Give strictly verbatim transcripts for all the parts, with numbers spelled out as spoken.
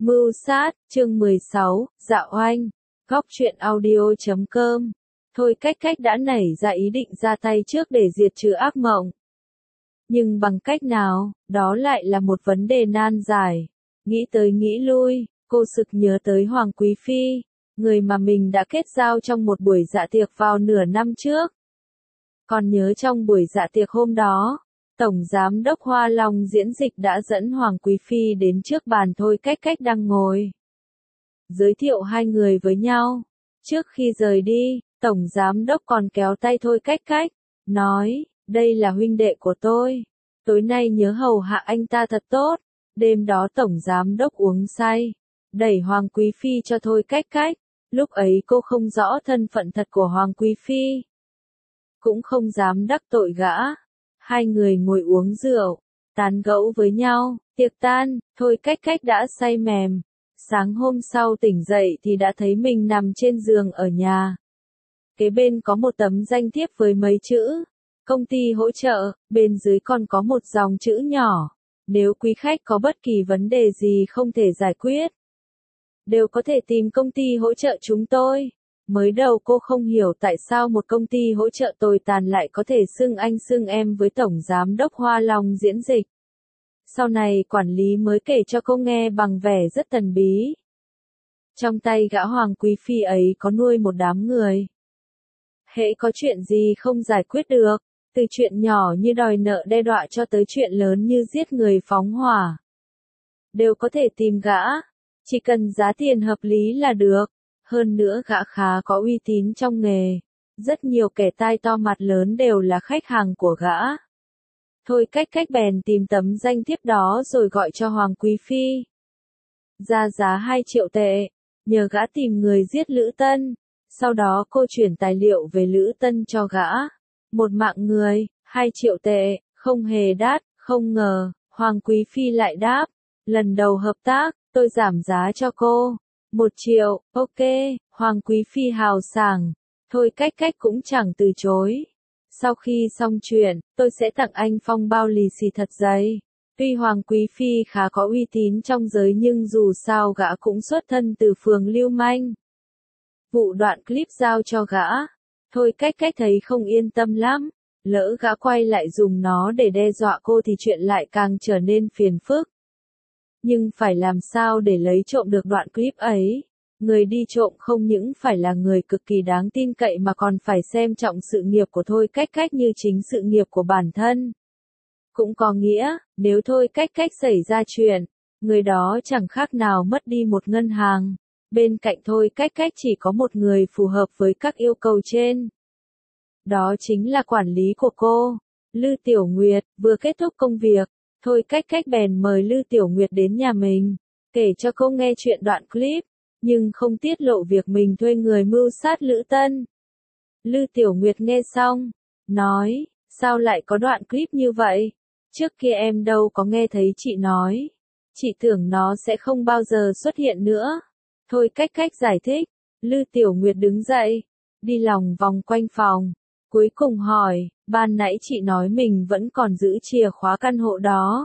Mưu sát, chương mười sáu, Dạo Oanh, Góc truyện audio chấm com. Thôi Cách Cách đã nảy ra ý định ra tay trước để diệt trừ ác mộng. Nhưng bằng cách nào, đó lại là một vấn đề nan giải. Nghĩ tới nghĩ lui, cô sực nhớ tới Hoàng Quý Phi, người mà mình đã kết giao trong một buổi dạ tiệc vào nửa năm trước. Còn nhớ trong buổi dạ tiệc hôm đó, Tổng Giám đốc Hoa Long Diễn Dịch đã dẫn Hoàng Quý Phi đến trước bàn Thôi Cách Cách đang ngồi. Giới thiệu hai người với nhau. Trước khi rời đi, Tổng Giám đốc còn kéo tay Thôi Cách Cách, nói, đây là huynh đệ của tôi. Tối nay nhớ hầu hạ anh ta thật tốt. Đêm đó Tổng Giám đốc uống say, đẩy Hoàng Quý Phi cho Thôi Cách Cách. Lúc ấy cô không rõ thân phận thật của Hoàng Quý Phi, cũng không dám đắc tội gã. Hai người ngồi uống rượu, tán gẫu với nhau, tiệc tan, Thôi Cách Cách đã say mềm. Sáng hôm sau tỉnh dậy thì đã thấy mình nằm trên giường ở nhà. Kế bên có một tấm danh thiếp với mấy chữ, công ty hỗ trợ, bên dưới còn có một dòng chữ nhỏ, nếu quý khách có bất kỳ vấn đề gì không thể giải quyết, đều có thể tìm công ty hỗ trợ chúng tôi. Mới đầu cô không hiểu tại sao một công ty hỗ trợ tồi tàn lại có thể xưng anh xưng em với Tổng Giám đốc Hoa Long Diễn Dịch. Sau này quản lý mới kể cho cô nghe bằng vẻ rất thần bí. Trong tay gã Hoàng Quý Phi ấy có nuôi một đám người. Hễ có chuyện gì không giải quyết được, từ chuyện nhỏ như đòi nợ đe dọa cho tới chuyện lớn như giết người phóng hỏa, đều có thể tìm gã, chỉ cần giá tiền hợp lý là được. Hơn nữa gã khá có uy tín trong nghề, rất nhiều kẻ tai to mặt lớn đều là khách hàng của gã. Thôi Cách Cách bèn tìm tấm danh thiếp đó rồi gọi cho Hoàng Quý Phi. Ra giá hai triệu tệ, nhờ gã tìm người giết Lữ Tân. Sau đó cô chuyển tài liệu về Lữ Tân cho gã. Một mạng người, hai triệu tệ, không hề đắt. Không ngờ, Hoàng Quý Phi lại đáp, lần đầu hợp tác, tôi giảm giá cho cô. Một triệu, ok, Hoàng Quý Phi hào sảng. Thôi Cách Cách cũng chẳng từ chối. Sau khi xong chuyện, tôi sẽ tặng anh phong bao lì xì thật dày. Tuy Hoàng Quý Phi khá có uy tín trong giới nhưng dù sao gã cũng xuất thân từ phường lưu manh. Vụ đoạn clip giao cho gã. Thôi Cách Cách thấy không yên tâm lắm. Lỡ gã quay lại dùng nó để đe dọa cô thì chuyện lại càng trở nên phiền phức. Nhưng phải làm sao để lấy trộm được đoạn clip ấy? Người đi trộm không những phải là người cực kỳ đáng tin cậy mà còn phải xem trọng sự nghiệp của Thôi Cách Cách như chính sự nghiệp của bản thân. Cũng có nghĩa, nếu Thôi Cách Cách xảy ra chuyện, người đó chẳng khác nào mất đi một ngân hàng. Bên cạnh Thôi Cách Cách chỉ có một người phù hợp với các yêu cầu trên. Đó chính là quản lý của cô, Lư Tiểu Nguyệt. Vừa kết thúc công việc, Thôi Cách Cách bèn mời Lư Tiểu Nguyệt đến nhà mình, kể cho cô nghe chuyện đoạn clip, nhưng không tiết lộ việc mình thuê người mưu sát Lữ Tân. Lư Tiểu Nguyệt nghe xong, nói, sao lại có đoạn clip như vậy? Trước kia em đâu có nghe thấy chị nói. Chị tưởng nó sẽ không bao giờ xuất hiện nữa. Thôi Cách Cách giải thích. Lư Tiểu Nguyệt đứng dậy, đi lòng vòng quanh phòng. Cuối cùng hỏi, ban nãy chị nói mình vẫn còn giữ chìa khóa căn hộ đó.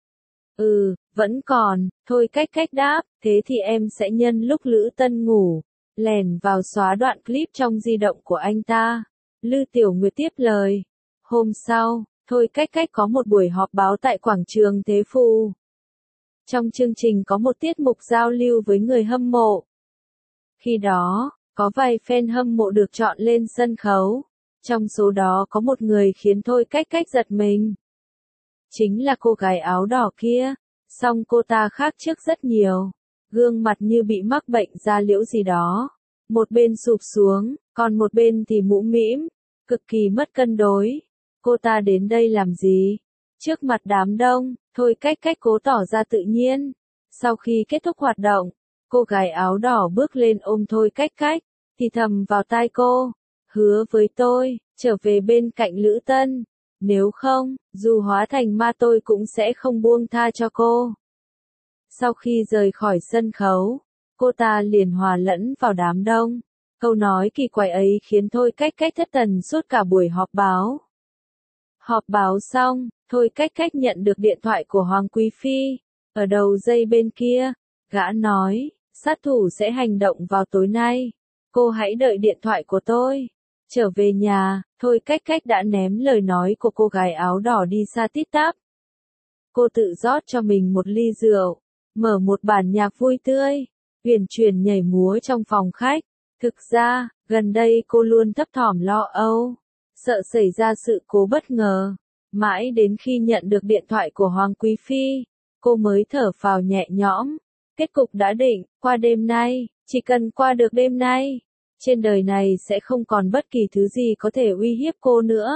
Ừ, vẫn còn. Thôi Cách Cách đáp, thế thì em sẽ nhân lúc Lữ Tân ngủ, lèn vào xóa đoạn clip trong di động của anh ta. Lư Tiểu Nguyệt tiếp lời. Hôm sau, Thôi Cách Cách có một buổi họp báo tại quảng trường Thế Phù. Trong chương trình có một tiết mục giao lưu với người hâm mộ. Khi đó, có vài fan hâm mộ được chọn lên sân khấu. Trong số đó có một người khiến Thôi Cách Cách giật mình. Chính là cô gái áo đỏ kia. Song cô ta khác trước rất nhiều. Gương mặt như bị mắc bệnh da liễu gì đó. Một bên sụp xuống, còn một bên thì mũm mĩm. Cực kỳ mất cân đối. Cô ta đến đây làm gì? Trước mặt đám đông, Thôi Cách Cách cố tỏ ra tự nhiên. Sau khi kết thúc hoạt động, cô gái áo đỏ bước lên ôm Thôi Cách Cách, thì thầm vào tai cô. Hứa với tôi, trở về bên cạnh Lữ Tân. Nếu không, dù hóa thành ma tôi cũng sẽ không buông tha cho cô. Sau khi rời khỏi sân khấu, cô ta liền hòa lẫn vào đám đông. Câu nói kỳ quái ấy khiến Thôi Cách Cách thất thần suốt cả buổi họp báo. Họp báo xong, Thôi Cách Cách nhận được điện thoại của Hoàng Quý Phi. Ở đầu dây bên kia, Gã nói, sát thủ sẽ hành động vào tối nay. Cô hãy đợi điện thoại của tôi. Trở về nhà, Thôi Cách Cách đã ném lời nói của cô gái áo đỏ đi xa tít tắp. Cô tự rót cho mình một ly rượu, mở một bản nhạc vui tươi, uyển chuyển nhảy múa trong phòng khách. Thực ra, gần đây cô luôn thấp thỏm lo âu, sợ xảy ra sự cố bất ngờ. Mãi đến khi nhận được điện thoại của Hoàng Quý Phi, cô mới thở phào nhẹ nhõm. Kết cục đã định, qua đêm nay, chỉ cần qua được đêm nay, trên đời này sẽ không còn bất kỳ thứ gì có thể uy hiếp cô nữa.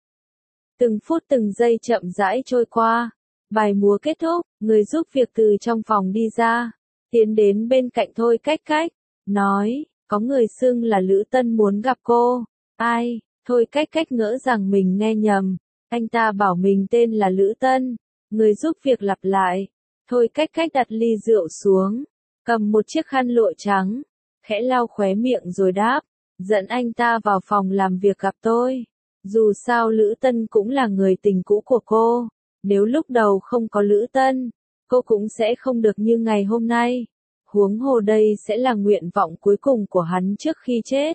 Từng phút từng giây chậm rãi trôi qua, bài múa kết thúc, người giúp việc từ trong phòng đi ra, tiến đến bên cạnh Thôi Cách Cách, nói, có người xưng là Lữ Tân muốn gặp cô. Ai? Thôi Cách Cách ngỡ rằng mình nghe nhầm, anh ta bảo mình tên là Lữ Tân. Người giúp việc lặp lại. Thôi Cách Cách đặt ly rượu xuống, cầm một chiếc khăn lụa trắng, khẽ lau khóe miệng rồi đáp, dẫn anh ta vào phòng làm việc gặp tôi. Dù sao Lữ Tân cũng là người tình cũ của cô, nếu lúc đầu không có Lữ Tân, cô cũng sẽ không được như ngày hôm nay. Huống hồ đây sẽ là nguyện vọng cuối cùng của hắn trước khi chết.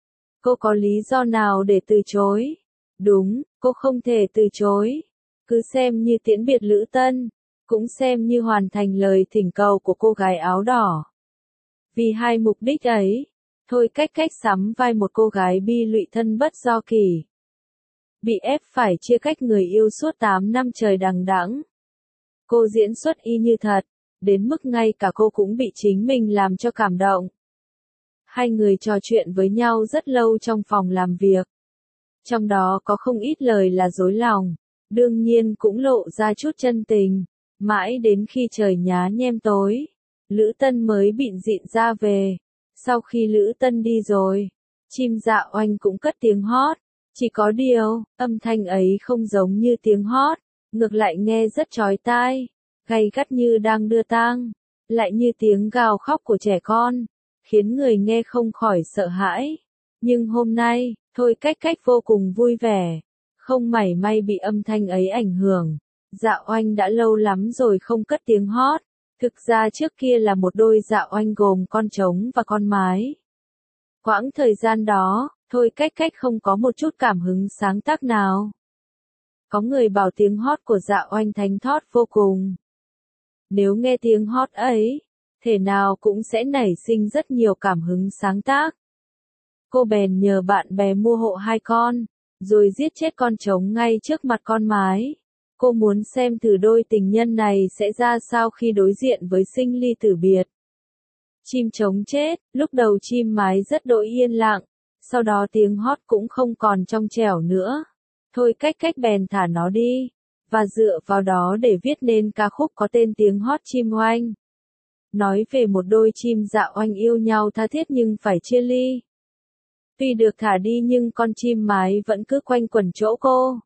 Cô có lý do nào để từ chối? Đúng, cô không thể từ chối. Cứ xem như tiễn biệt Lữ Tân, cũng xem như hoàn thành lời thỉnh cầu của cô gái áo đỏ. Vì hai mục đích ấy, Thôi Cách Cách sắm vai một cô gái bi lụy thân bất do kỳ, bị ép phải chia cách người yêu suốt tám năm trời đằng đẵng. Cô diễn xuất y như thật, đến mức ngay cả cô cũng bị chính mình làm cho cảm động. Hai người trò chuyện với nhau rất lâu trong phòng làm việc. Trong đó có không ít lời là dối lòng, đương nhiên cũng lộ ra chút chân tình. Mãi đến khi trời nhá nhem tối, Lữ Tân mới bịn dịn ra về. Sau khi Lữ Tân đi rồi, chim Dạ Oanh cũng cất tiếng hót. Chỉ có điều, âm thanh ấy không giống như tiếng hót, ngược lại nghe rất chói tai, gay gắt như đang đưa tang, lại như tiếng gào khóc của trẻ con, khiến người nghe không khỏi sợ hãi. Nhưng hôm nay, Thôi Cách Cách vô cùng vui vẻ, không mảy may bị âm thanh ấy ảnh hưởng. Dạ Oanh đã lâu lắm rồi không cất tiếng hót, thực ra trước kia là một đôi dạ oanh gồm con trống và con mái. Quãng thời gian đó, Thôi Cách Cách không có một chút cảm hứng sáng tác nào. Có người bảo tiếng hót của Dạ Oanh thánh thót vô cùng. Nếu nghe tiếng hót ấy, thể nào cũng sẽ nảy sinh rất nhiều cảm hứng sáng tác. Cô bèn nhờ bạn bè mua hộ hai con, rồi giết chết con trống ngay trước mặt con mái. Cô muốn xem thử đôi tình nhân này sẽ ra sao khi đối diện với sinh ly tử biệt. Chim trống chết, lúc đầu chim mái rất đỗi yên lặng, sau đó tiếng hót cũng không còn trong trẻo nữa. Thôi Cách Cách bèn thả nó đi, và dựa vào đó để viết nên ca khúc có tên Tiếng Hót Chim Oanh. Nói về một đôi chim dạ oanh yêu nhau tha thiết nhưng phải chia ly. Tuy được thả đi nhưng con chim mái vẫn cứ quanh quẩn chỗ cô,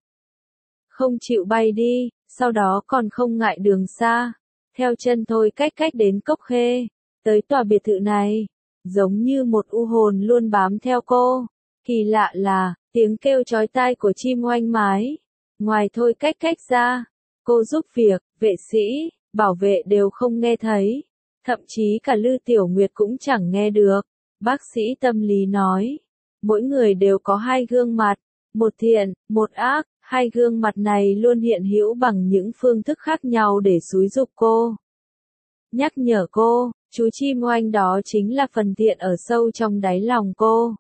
không chịu bay đi, sau đó còn không ngại đường xa, theo chân Thôi Cách Cách đến Cốc Khê, tới tòa biệt thự này, giống như một u hồn luôn bám theo cô. Kỳ lạ là, tiếng kêu chói tai của chim oanh mái, ngoài Thôi Cách Cách ra, cô giúp việc, vệ sĩ, bảo vệ đều không nghe thấy, thậm chí cả Lư Tiểu Nguyệt cũng chẳng nghe được. Bác sĩ tâm lý nói, mỗi người đều có hai gương mặt, một thiện, một ác. Hai gương mặt này luôn hiện hữu bằng những phương thức khác nhau để xúi giục cô, nhắc nhở cô, chú chim oanh đó chính là phần thiện ở sâu trong đáy lòng cô.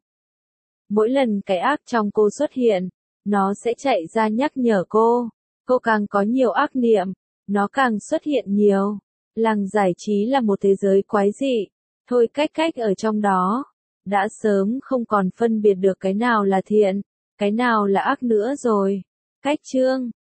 Mỗi lần cái ác trong cô xuất hiện, nó sẽ chạy ra nhắc nhở cô. Cô càng có nhiều ác niệm, nó càng xuất hiện nhiều. Làng giải trí là một thế giới quái dị, Thôi Cách Cách ở trong đó, đã sớm không còn phân biệt được cái nào là thiện, cái nào là ác nữa rồi. Cách chương